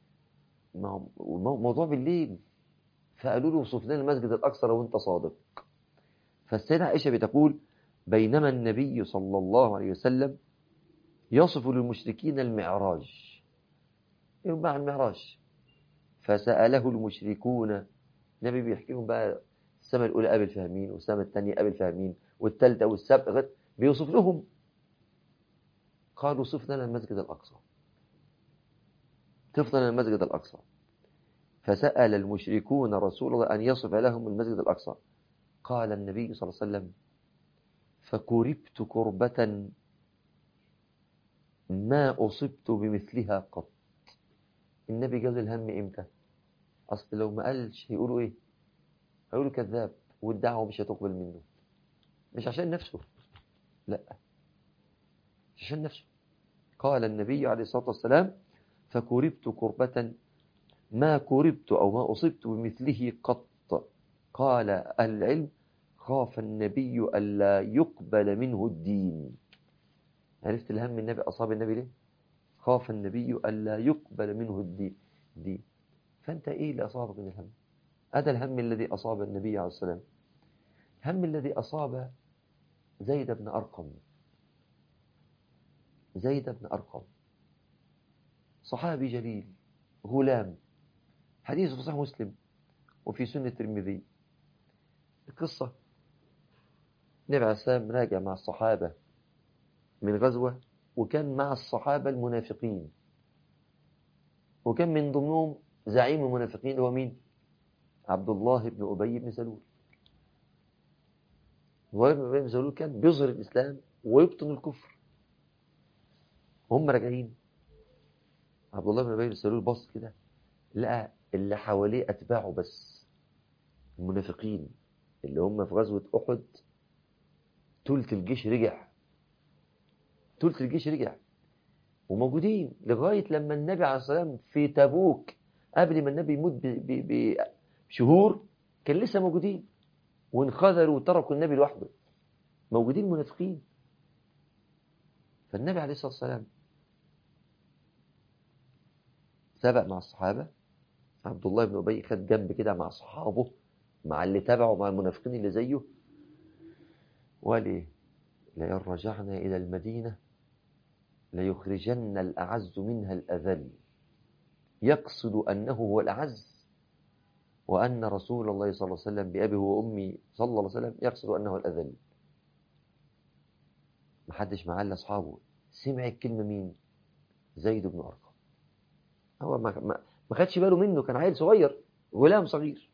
موضوع بالليل، فقالوا له وصف لنا المسجد الأقصى لو أنت صادق. فالسيدة عائشة بتقول بينما النبي صلى الله عليه وسلم يصف للمشركين المعراج، مع المعراج، فسأله المشركون، النبي بيحكي لهم بقى السماء الأولى قابل فاهمين والسماء الثانية قابل فاهمين والثالثة والسابقة، بيوصف لهم. قالوا صف لنا المسجد الأقصى، صف لنا المسجد الأقصى. فسأل المشركون رسول الله أن يصف لهم المسجد الأقصى. قال النبي صلى الله عليه وسلم فكربت كربة ما أصبت بمثلها قط. النبي قال الهم إمتى؟ أصل لو ما قالش هيقولوا إيه؟ هيقولوا كذاب والدعوة مش هتقبل منه. مش عشان نفسه، لا، مش عشان نفسه. قال النبي عليه الصلاة والسلام فكربت كربة ما كربت أو ما أصبت بمثله قط. قال أهل العلم خاف النبي ألا يقبل منه الدين. عرفت الهم النبي أصاب النبي ليه؟ خاف النبي ألا يقبل منه الدين دين. فأنت إيه اللي أصابك من الهم؟ هذا الهم الذي أصاب النبي عليه السلام، الهم الذي أصاب زيد بن أرقم. زيد بن أرقم صحابي جليل، غلام، حديث في صحيح مسلم وفي سنة الترمذي. القصة النبي عليه السلام راجع مع الصحابة من غزوة، وكان مع الصحابة المنافقين، وكان من ضمنهم زعيم المنافقين هو مين؟ عبد الله بن أبي بن سلول. عبد الله بن أبي بن سلول كان بيظهر الإسلام ويبطن الكفر. هم راجعين، عبد الله بن أبي بن سلول بص كده لقى اللي حواليه أتباعه بس، المنافقين اللي هم في غزوة أحد تلت الجيش رجع، تلت الجيش رجع وموجودين لغاية لما النبي عليه الصلاة والسلام في تبوك قبل ما النبي يموت بشهور كان لسه موجودين، وانخذلوا وتركوا النبي لوحده، موجودين منافقين. فالنبي عليه الصلاة والسلام سبق مع الصحابة، عبد الله بن أبي خد جنب كده مع صحابه، مع اللي تبعه، مع المنافقين اللي زيه، وقال ايه؟ لئن رجعنا إلى المدينة ليخرجن الأعز منها الأذل، يقصد أنه هو الأعز، وأن رسول الله صلى الله عليه وسلم بأبي وأمي صلى الله عليه وسلم يقصد أنه الأذل. محدش معاه إلا أصحابه. سمع الكلمة مين؟ زيد بن أرقم. هو ما ما ما خدش باله منه، كان عيل صغير، غلام صغير.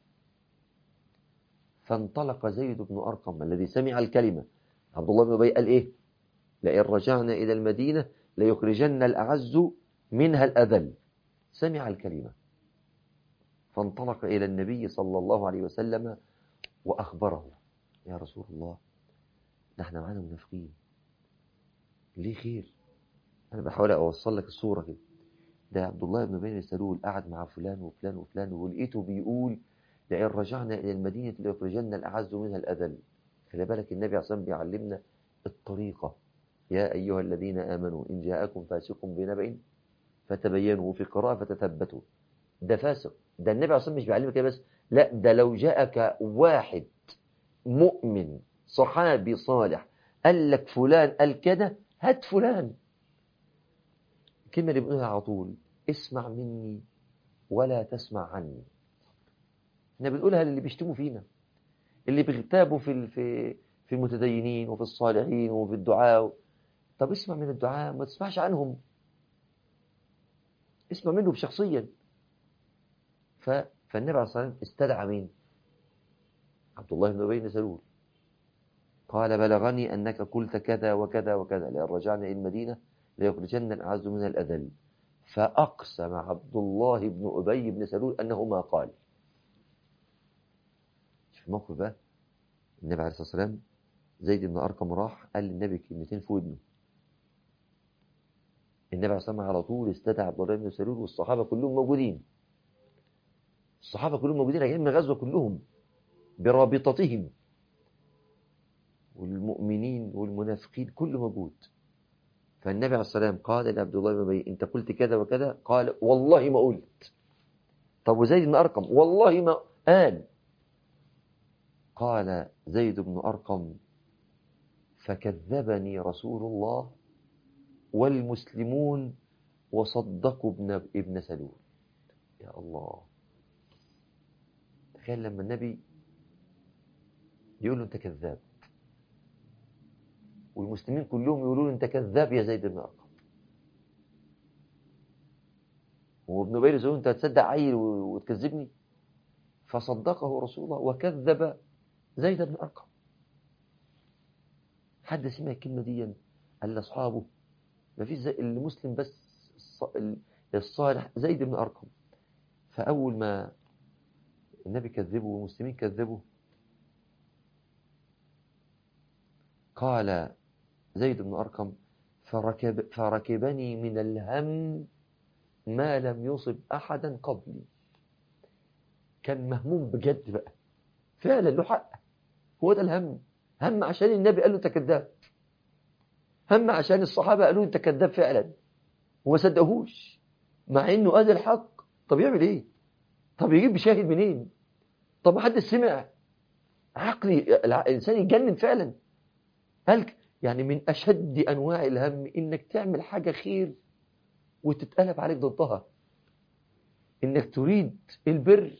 فانطلق زيد بن أرقم الذي سمع الكلمة. عبد الله بن أبي قال إيه؟ لئن رجعنا إلى المدينة ليخرجن الأعز منها الأذل. سمع الكلمة فانطلق إلى النبي صلى الله عليه وسلم وأخبره: يا رسول الله، نحن معنا منافقين. ليه خير؟ أنا بحاول أوصل لك الصورة كده. ده عبد الله بن أبي بن سلول قعد مع فلان وفلان وفلان ولقيته بيقول لئن رجعنا إلى المدينة ليخرجن الأعز منها الأذل. خلي بالك النبي عليه الصلاة والسلام بيعلمنا الطريقة. يا أيها الذين آمنوا إن جاءكم فاسق بنبأ فتبينوا، وفي قراءة فتثبتوا. ده فاسق، ده النبي عليه الصلاة والسلام مش بيعلمك كده بس، لا، ده لو جاءك واحد مؤمن صحابي صالح قال لك فلان قال كده، هات فلان. الكلمة اللي بنقولها على طول: اسمع مني ولا تسمع عني. احنا بنقولها للي بيشتموا فينا، اللي بيغتابوا في في في المتدينين وفي الصالحين وفي الدعاء. طب اسمع من الدعاء، ما تسمعش عنهم، اسمع منه شخصيا. ف... فالنبي عليه الصلاة والسلام استدعى مين؟ عبد الله بن أبي بن سلول. قال: بلغني أنك قلت كذا وكذا وكذا، لئن رجعنا إلى المدينة ليخرجن الأعز من الأذل. فأقسم عبد الله بن أبي بن سلول أنه ما قال. شوف الموقف بقى، النبي عليه الصلاة والسلام زيد بن أرقم راح قال للنبي كلمتين في ودنه. النبي عليه الصلاة والسلام على طول استدعى عبد الله بن سلول والصحابة كلهم موجودين. الصحابة كلهم موجودين راجعين من الغزوة كلهم برابطتهم، والمؤمنين والمنافقين كله موجود. فالنبي عليه الصلاة والسلام قال لعبد الله بن أبي أنت قلت كذا وكذا؟ قال والله ما قلت. طب وزيد بن أرقم؟ والله ما قال. قال زيد بن أرقم فكذبني رسول الله والمسلمون وصدقوا ابن ابن سلول. يا الله، تخيل لما النبي يقول له انت كذاب والمسلمين كلهم يقولوا له انت كذاب يا زيد بن أرقم، وابن أبي يقول انت هتصدق عيل وتكذبني؟ فصدقه رسول الله وكذب زيد بن أرقم. حد سمع الكلمة دي قال لأصحابه؟ ما فيش زي المسلم بس الصالح زيد بن أرقم. فأول ما النبي كذبه والمسلمين كذبوا قال زيد بن أرقم فركب فركبني من الهم ما لم يصب أحدا قبلي. كان مهموم بجد بقى، فعلا له حق، هو ده الهم. هم عشان النبي قال له انت كذاب، هم عشان الصحابة قالوا انت كذاب فعلا وما صدقوهوش مع انه قال الحق. طب يعمل ايه؟ طب يجيب شاهد منين؟ طب ما حد سمع؟ عقلي الانسان يتجنن فعلا. قال يعني من اشد انواع الهم انك تعمل حاجة خير وتتقلب عليك ضدها، انك تريد البر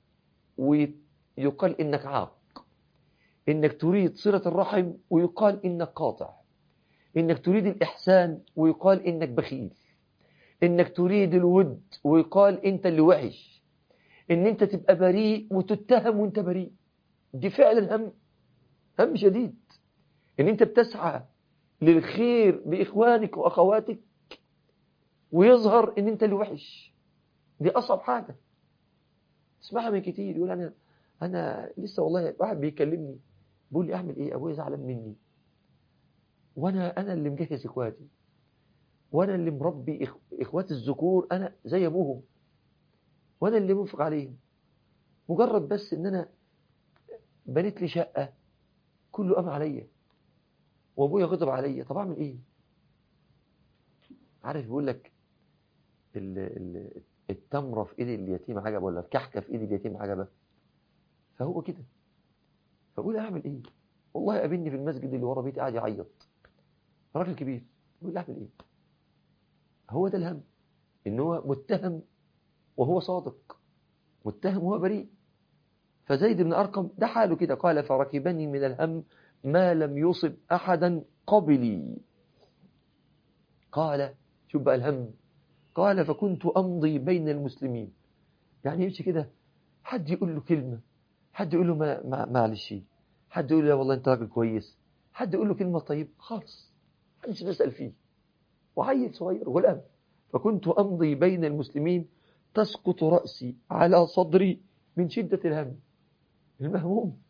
ويقال انك عاق، انك تريد صلة الرحم ويقال انك قاطع، انك تريد الاحسان ويقال انك بخيل، انك تريد الود ويقال انت اللي وحش، ان انت تبقى بريء وتتهم وانت بريء. دي فعلا هم، هم شديد. ان انت بتسعى للخير باخوانك واخواتك ويظهر ان انت اللي وحش. دي اصعب حاجة تسمعها من كتير. يقول انا انا لسه والله واحد بيكلمني بيقول لي اعمل ايه، ابويا زعلان مني وانا انا اللي مجهز اخواتي وانا اللي مربي إخ... اخواتي الذكور انا زي ابوهم وانا اللي منفق عليهم، مجرد بس ان انا بنيت لي شقة كله قام عليا وابويا غضب عليا. طب اعمل ايه؟ عارف بيقول لك ال... ال... التمرة في ايد اليتيم عجبة ولا الكحكة في ايد اليتيم عجبة؟ فهو كده. فقول اعمل ايه؟ والله قابلني في المسجد اللي ورا بيتي قاعد يعيط، راجل كبير، يقول لي اعمل ايه؟ هو ده الهم، ان هو متهم وهو صادق، متهم وهو بريء. فزيد بن أرقم ده حاله كده. قال فركبني من الهم ما لم يصب أحدا قبلي. قال شوف بقى الهم. قال فكنت أمضي بين المسلمين، يعني يمشي كده، حد يقول له كلمة، حد يقول له ما ما معلش، حد يقول له والله أنت راجل كويس، حد يقول له كلمة طيب، خالص محدش بيسأل فيه، وعيل صغير غلام. فكنت أمضي بين المسلمين تسقط رأسي على صدري من شدة الهم. المهموم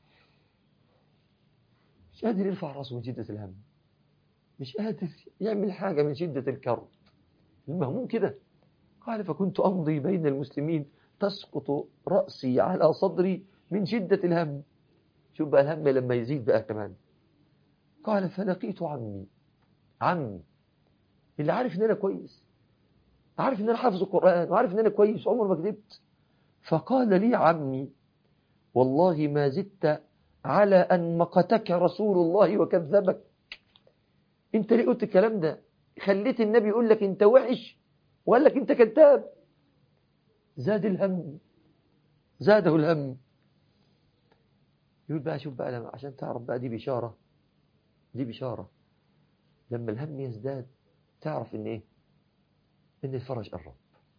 مش قادر يرفع رأسه من شدة الهم، مش قادر يعمل حاجة من شدة الكرب. المهموم كده. قال فكنت أمضي بين المسلمين تسقط رأسي على صدري من شدة الهم. شوف بقى الهم لما يزيد بقى كمان. قال فلقيت عمي، عمي اللي عارف ان انا كويس، عارف ان انا حافظ القرآن وعارف ان انا كويس عمر ما كذبت. فقال لي عمي والله ما زدت على أن مقتك رسول الله وكذبك. انت ليه قلت الكلام ده؟ خليت النبي يقول لك انت وحش وقال لك انت كذاب. زاد الهم، زاده الهم. يقول بقى شوف بقى لما عشان تعرف بقى دي بشارة، دي بشارة. لما الهم يزداد تعرف ان ايه؟ ان الفرج قرب.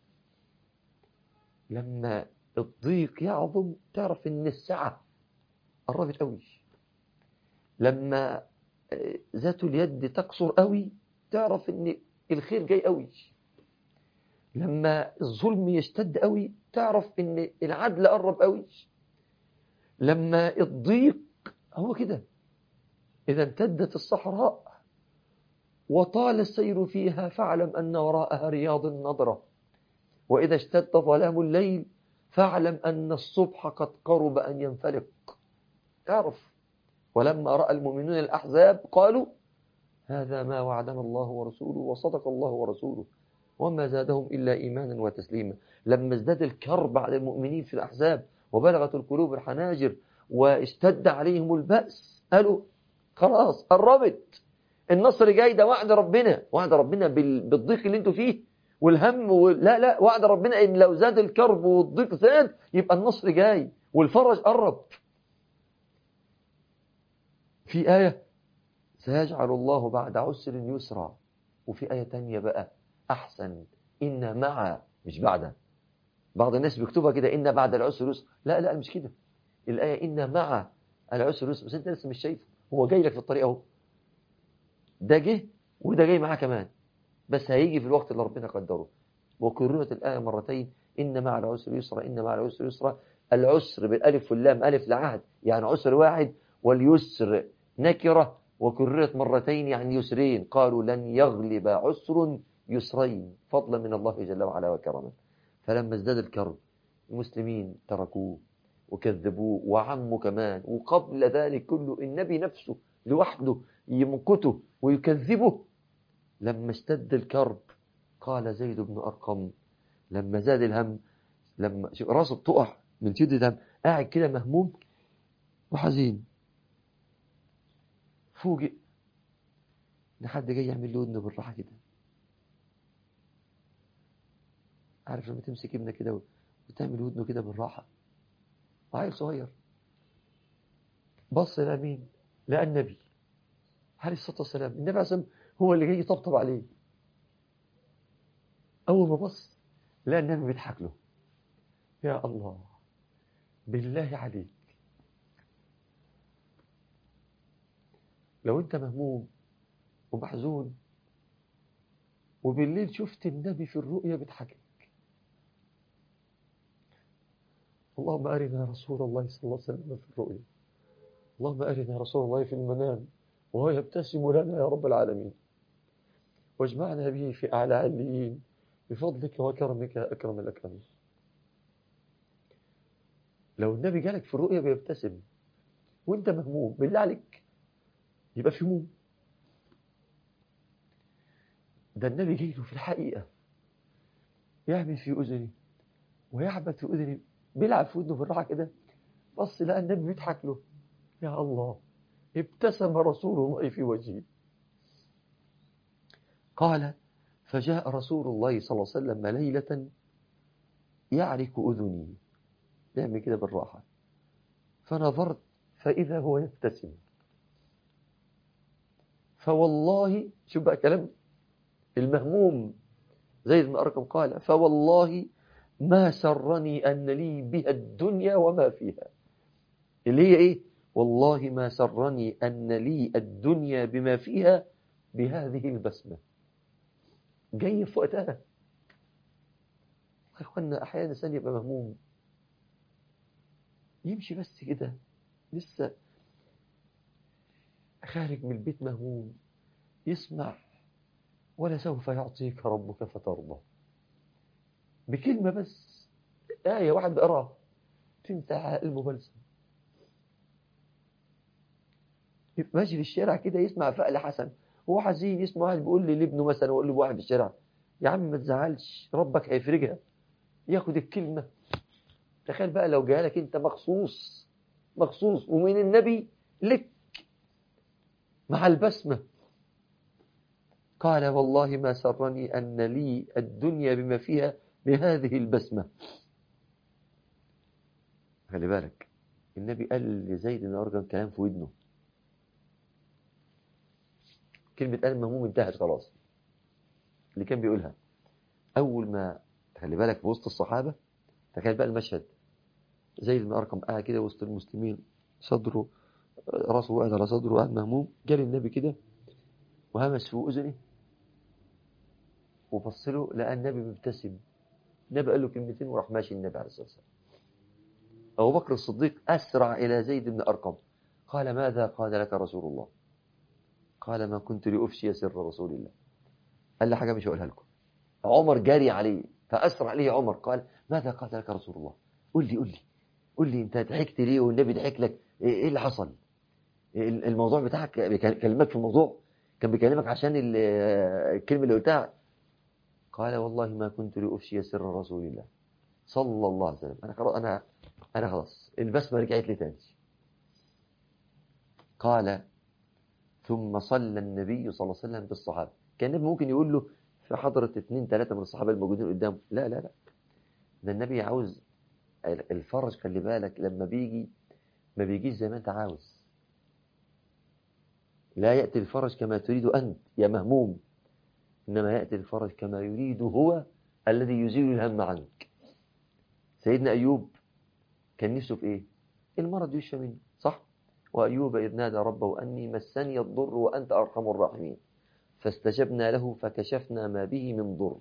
لما الضيق يعظم تعرف ان السعة قربت قوي. لما ذات اليد تقصر قوي تعرف ان الخير جاي قوي. لما الظلم يشتد قوي تعرف ان العدل قرب قوي. لما الضيق هو كده، إذا امتدت الصحراء وطال السير فيها فاعلم أن وراءها رياض النضرة، وإذا اشتد ظلام الليل فاعلم أن الصبح قد قرب أن ينفلق. تعرف، ولما رأى المؤمنون الأحزاب قالوا هذا ما وعدنا الله ورسوله وصدق الله ورسوله وما زادهم إلا إيمانا وتسليما. لما ازداد الكرب على المؤمنين في الأحزاب وبلغت القلوب الحناجر واشتد عليهم البأس قالوا خلاص قربت، النصر جاي، ده وعد ربنا، وعد ربنا بالضيق اللي انتوا فيه والهم وال... لا لا وعد ربنا ان لو زاد الكرب والضيق زاد يبقى النصر جاي والفرج قرب. في آية سيجعل الله بعد عسر يسرا، وفي آية تانية بقى أحسن إن مع، مش بعد. بعض الناس بيكتبها كده إن بعد العسر يسر، لا لا مش كده. الآية إن مع العسر يسر، بس أنت لسه مش شايفه، هو جاي لك في الطريق أهو، ده جه وده جاي معاه كمان، بس هيجي في الوقت اللي ربنا قدره. وكررت الآية مرتين إن مع العسر يسرا، إن مع العسر يسرا. العسر بالألف واللام ألف لعهد يعني عسر واحد، واليسر نكرة وكررت مرتين يعني يسرين. قالوا لن يغلب عسر يسرين فضلا من الله جل وعلا وكرما. فلما ازداد الكرب المسلمين تركوه وكذبوه وعموا كمان، وقبل ذلك كله النبي نفسه لوحده يمقته ويكذبه. لما اشتد الكرب قال زيد بن أرقم لما زاد الهم، لما راسه بتقع من شدة الهم، قاعد كده مهموم وحزين، فوجئ ان حد جاي يعمل له ودنه بالراحه كده. عارف لما تمسك ابنك كده وتعمل ودنه كده بالراحه، وعيل صغير بص لقى مين؟ لقى النبي عليه الصلاه والسلام. النبي عليه الصلاه والسلام هو اللي جاي يطبطب عليه. اول ما بص لقى النبي بيضحك له. يا الله، بالله عليك لو انت مهموم ومحزون وبالليل شفت النبي في الرؤيا بيضحك لك، اللهم أرنا رسول الله صلى الله عليه وسلم في الرؤيا، اللهم أرنا رسول الله في المنام وهو يبتسم لنا يا رب العالمين، واجمعنا به في أعلى عليين بفضلك وكرمك يا أكرم الأكرمين. لو النبي جالك في الرؤيا بيبتسم وانت مهموم، بالله عليك يبقى في هموم؟ ده النبي جاي له في الحقيقة يعمل في أذني ويعبث في أذني، بيلعب في ودنه بالراحة كده. بص لقى النبي بيضحك له. يا الله، ابتسم رسول الله في وجهه. قال فجاء رسول الله صلى الله عليه وسلم ليلة يعرك أذني، يعمل كده بالراحة، فنظرت فإذا هو يبتسم. فوالله، شوف بقى كلام المهموم زيد بن أرقم، قال فوالله ما سرني أن لي بها الدنيا وما فيها. اللي هي إيه؟ والله ما سرني أن لي الدنيا بما فيها بهذه البسمة. جاي في وقتها. أخوانا أحيانا الإنسان يبقى مهموم يمشي بس كده، لسه خارج من البيت مهموم، يسمع ولسوف يعطيك ربك فترضى، بكلمة بس، آية واحد بقراها تنتهى قلبه بلسم. ماشي في الشارع كده يسمع فعل حسن، هو حزين، يسمع واحد بيقول لي لابنه مثلا، ويقول له واحد في الشارع يا عم ما تزعلش ربك هيفرجها، ياخد الكلمة. تخيل بقى لو جالك انت مخصوص مخصوص ومن النبي لك مع البسمة. قال والله ما سرني أن لي الدنيا بما فيها بهذه البسمة. خلي بالك النبي قال لزيد بن أرقم كلام في ودنه، كلمة أنا مهموم انتهت خلاص. اللي كان بيقولها أول ما، خلي بالك في وسط الصحابة، تخيل بقى المشهد، زيد بن أرقم قاعد كده وسط المسلمين، صدره راسه وقعد على صدره وقاعد مهموم، جال النبي كده وهمس في أذنه وبص له لقى النبي مبتسم. النبي قال له كلمتين وراح ماشي النبي عليه الصلاة والسلام. أبو بكر الصديق أسرع إلى زيد بن أرقم قال ماذا قال لك رسول الله؟ قال ما كنت لأفشي سر رسول الله. قال لي حاجة مش هقولها لكم. عمر جاري عليه فأسرع عليه عمر قال ماذا قال لك رسول الله؟ قل لي قل لي قل لي انت ضحكت ليه والنبي ضحك لك؟ ايه اللي حصل؟ الموضوع بتاعك بيكلمك في الموضوع، كان بيكلمك عشان الكلمة اللي قلتها. قال والله ما كنت لأفشي سر رسول الله صلى الله عليه وسلم. انا خلاص انا انا خلاص البسمة رجعت لي تاني. قال ثم صلى النبي صلى الله عليه وسلم بالصحابة. كان النبي ممكن يقول له في حضرة اثنين ثلاثة من الصحابة الموجودين قدامه، لا لا لا، ده النبي عاوز الفرج. خلي بالك لما بيجي ما بيجيش زي ما انت عاوز. لا يأتي الفرج كما تريد أنت يا مهموم، إنما يأتي الفرج كما يريد هو الذي يزيل الهم عنك. سيدنا أيوب كان نفسه في إيه؟ المرض يشفى منه، صح؟ وأيوب إذ نادى ربه أني مسني الضر وأنت أرحم الراحمين فاستجبنا له فكشفنا ما به من ضر.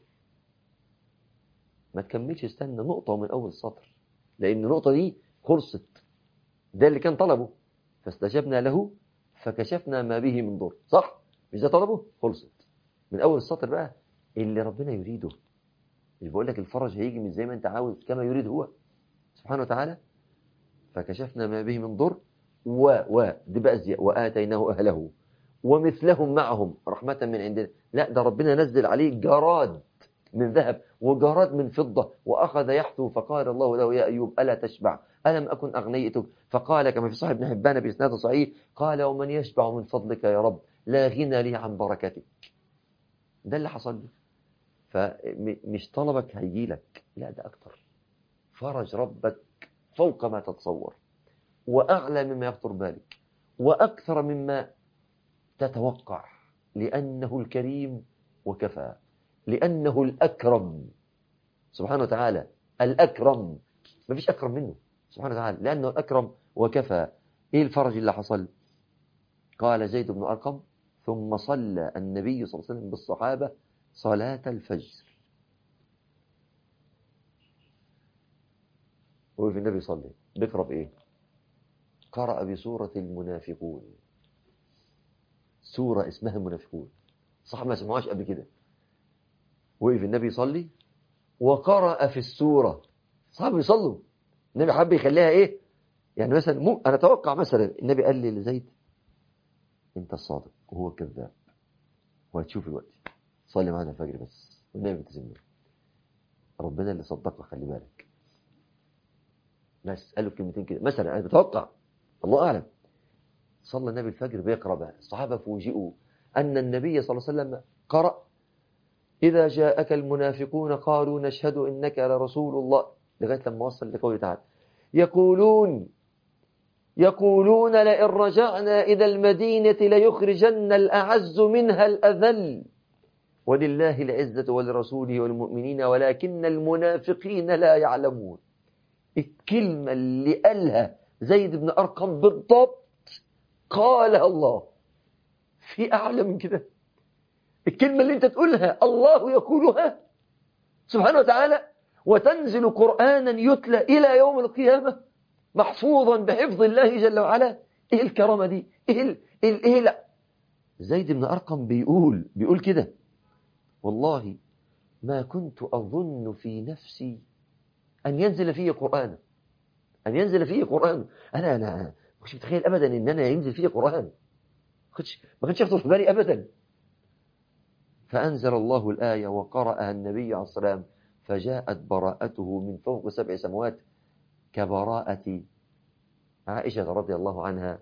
ما تكملش، استنى نقطة من أول السطر، لأن النقطة دي خلصت، ده اللي كان طلبه. فاستجبنا له فكشفنا ما به من ضر، صح؟ مش ده طلبه؟ خلصت من أول السطر بقى اللي ربنا يريده. مش بقول لك الفرج هيجي مش زي ما أنت عاوز، كما يريد هو سبحانه وتعالى. فكشفنا ما به من ضر و و دي بقى زي وآتيناه أهله ومثلهم معهم رحمة من عندنا. لا ده ربنا نزل عليه جراد من ذهب وجراد من فضة وأخذ يحثو فقال الله له يا أيوب ألا تشبع ألم أكن أغنيتك؟ فقال كما في صحيح ابن حبان بإسناد صحيح قال ومن يشبع من فضلك يا رب لا غنى لي عن بركتك. ده اللي حصل له. فمش طلبك هيجي لك، لا ده أكتر. فرج ربك فوق ما تتصور وأعلى مما يخطر بالك وأكثر مما تتوقع، لأنه الكريم وكفى، لأنه الأكرم سبحانه وتعالى. الأكرم ما فيش أكرم منه سبحانه وتعالى، لأنه الأكرم وكفى. إيه الفرج اللي حصل؟ قال زيد بن أرقم ثم صلى النبي صلى الله عليه وسلم بالصحابة صلاة الفجر. وفي النبي صلى بيقرأ بإيه؟ قرأ بسورة المنافقون، سورة اسمها المنافقون، صح ما سمعوهاش قبل كده. وقف النبي يصلي وقرأ في السورة، صحابه يصلوا، النبي حب يخليها ايه يعني. مثلا مو انا اتوقع مثلا النبي قال لي لزيد انت الصادق وهو الكذاب وهتشوف الوقت، صلي معنا الفجر بس والنبي بتزمنا. ربنا اللي صدقه خلي بالك، بس قالوا كلمتين كده مثلا، انا بتوقع الله اعلم. صلى النبي الفجر بيقرأ بقى، الصحابة فوجئوا أن النبي صلى الله عليه وسلم قرأ إذا جاءك المنافقون قالوا نشهد إنك لرسول الله، لغاية لما وصل لقوله تعالى يقولون يقولون لئن رجعنا إلى المدينة ليخرجن الأعز منها الأذل ولله العزة ولرسوله والمؤمنين ولكن المنافقين لا يعلمون. الكلمة اللي قالها زيد بن أرقم بالضبط قالها الله، في أعلى من كده؟ الكلمة اللي انت تقولها الله يقولها سبحانه وتعالى، وتنزل قرآنا يتلى إلى يوم القيامة محفوظا بحفظ الله جل وعلا. ايه الكرامة دي؟ ايه ال... ايه, إيه لا زيد بن أرقم بيقول بيقول كده والله ما كنت أظن في نفسي أن ينزل فيه قرآن، أن ينزل فيه قرآن. أنا أنا مش متخيل أبدا إن أنا ينزل فيه قرآن، ما كنتش يخطر في بالي أبدا. فأنزل الله الآية وقرأها النبي عليه الصلاة والسلام فجاءت براءته من فوق سبع سماوات كبراءة عائشة رضي الله عنها.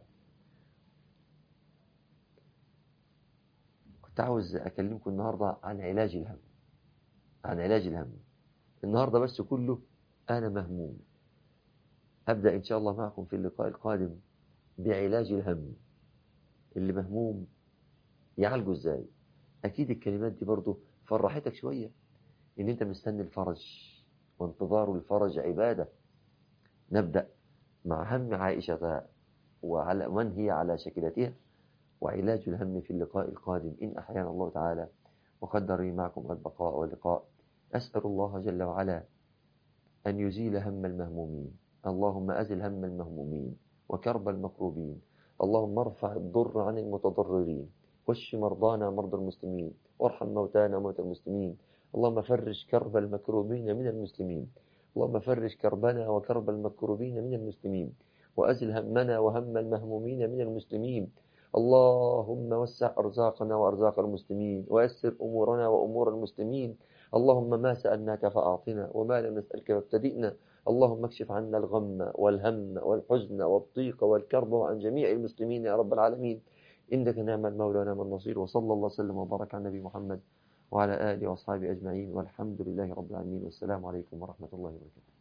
كنت عاوز أكلمكم النهاردة عن علاج الهم، عن علاج الهم النهاردة بس كله أنا مهموم. هبدأ إن شاء الله معكم في اللقاء القادم بعلاج الهم. اللي مهموم يعالجه إزاي؟ أكيد الكلمات دي برضو فرحتك شوية إن أنت مستني الفرج، وانتظار الفرج عبادة. نبدأ مع هم عائشة وعلى من هي على شكلتها وعلاج الهم في اللقاء القادم إن أحيانا الله تعالى وقدر لي معكم البقاء واللقاء. أسأل الله جل وعلا أن يزيل هم المهمومين. اللهم أزل هم المهمومين وكرب المكروبين. اللهم ارفع الضر عن المتضررين واشف مرضانا مرضى المسلمين، وارحم موتانا موتى المسلمين. اللهم فرج كرب المكروبين من المسلمين. اللهم فرج كربنا وكرب المكروبين من المسلمين، وأزل همنا وهم المهمومين من المسلمين. اللهم وسع أرزاقنا وأرزاق المسلمين، ويسر أمورنا وأمور المسلمين. اللهم ما سألناك فأعطنا، وما لم نسألك فابتدئنا. اللهم اكشف عنا الغم والهم والحزن والضيق والكرب عن جميع المسلمين يا رب العالمين. إنك نعم المولى ونعم النصير. وصلى الله وسلم وبارك على نبي محمد وعلى آله وأصحابه أجمعين، والحمد لله رب العالمين، والسلام عليكم ورحمة الله وبركاته.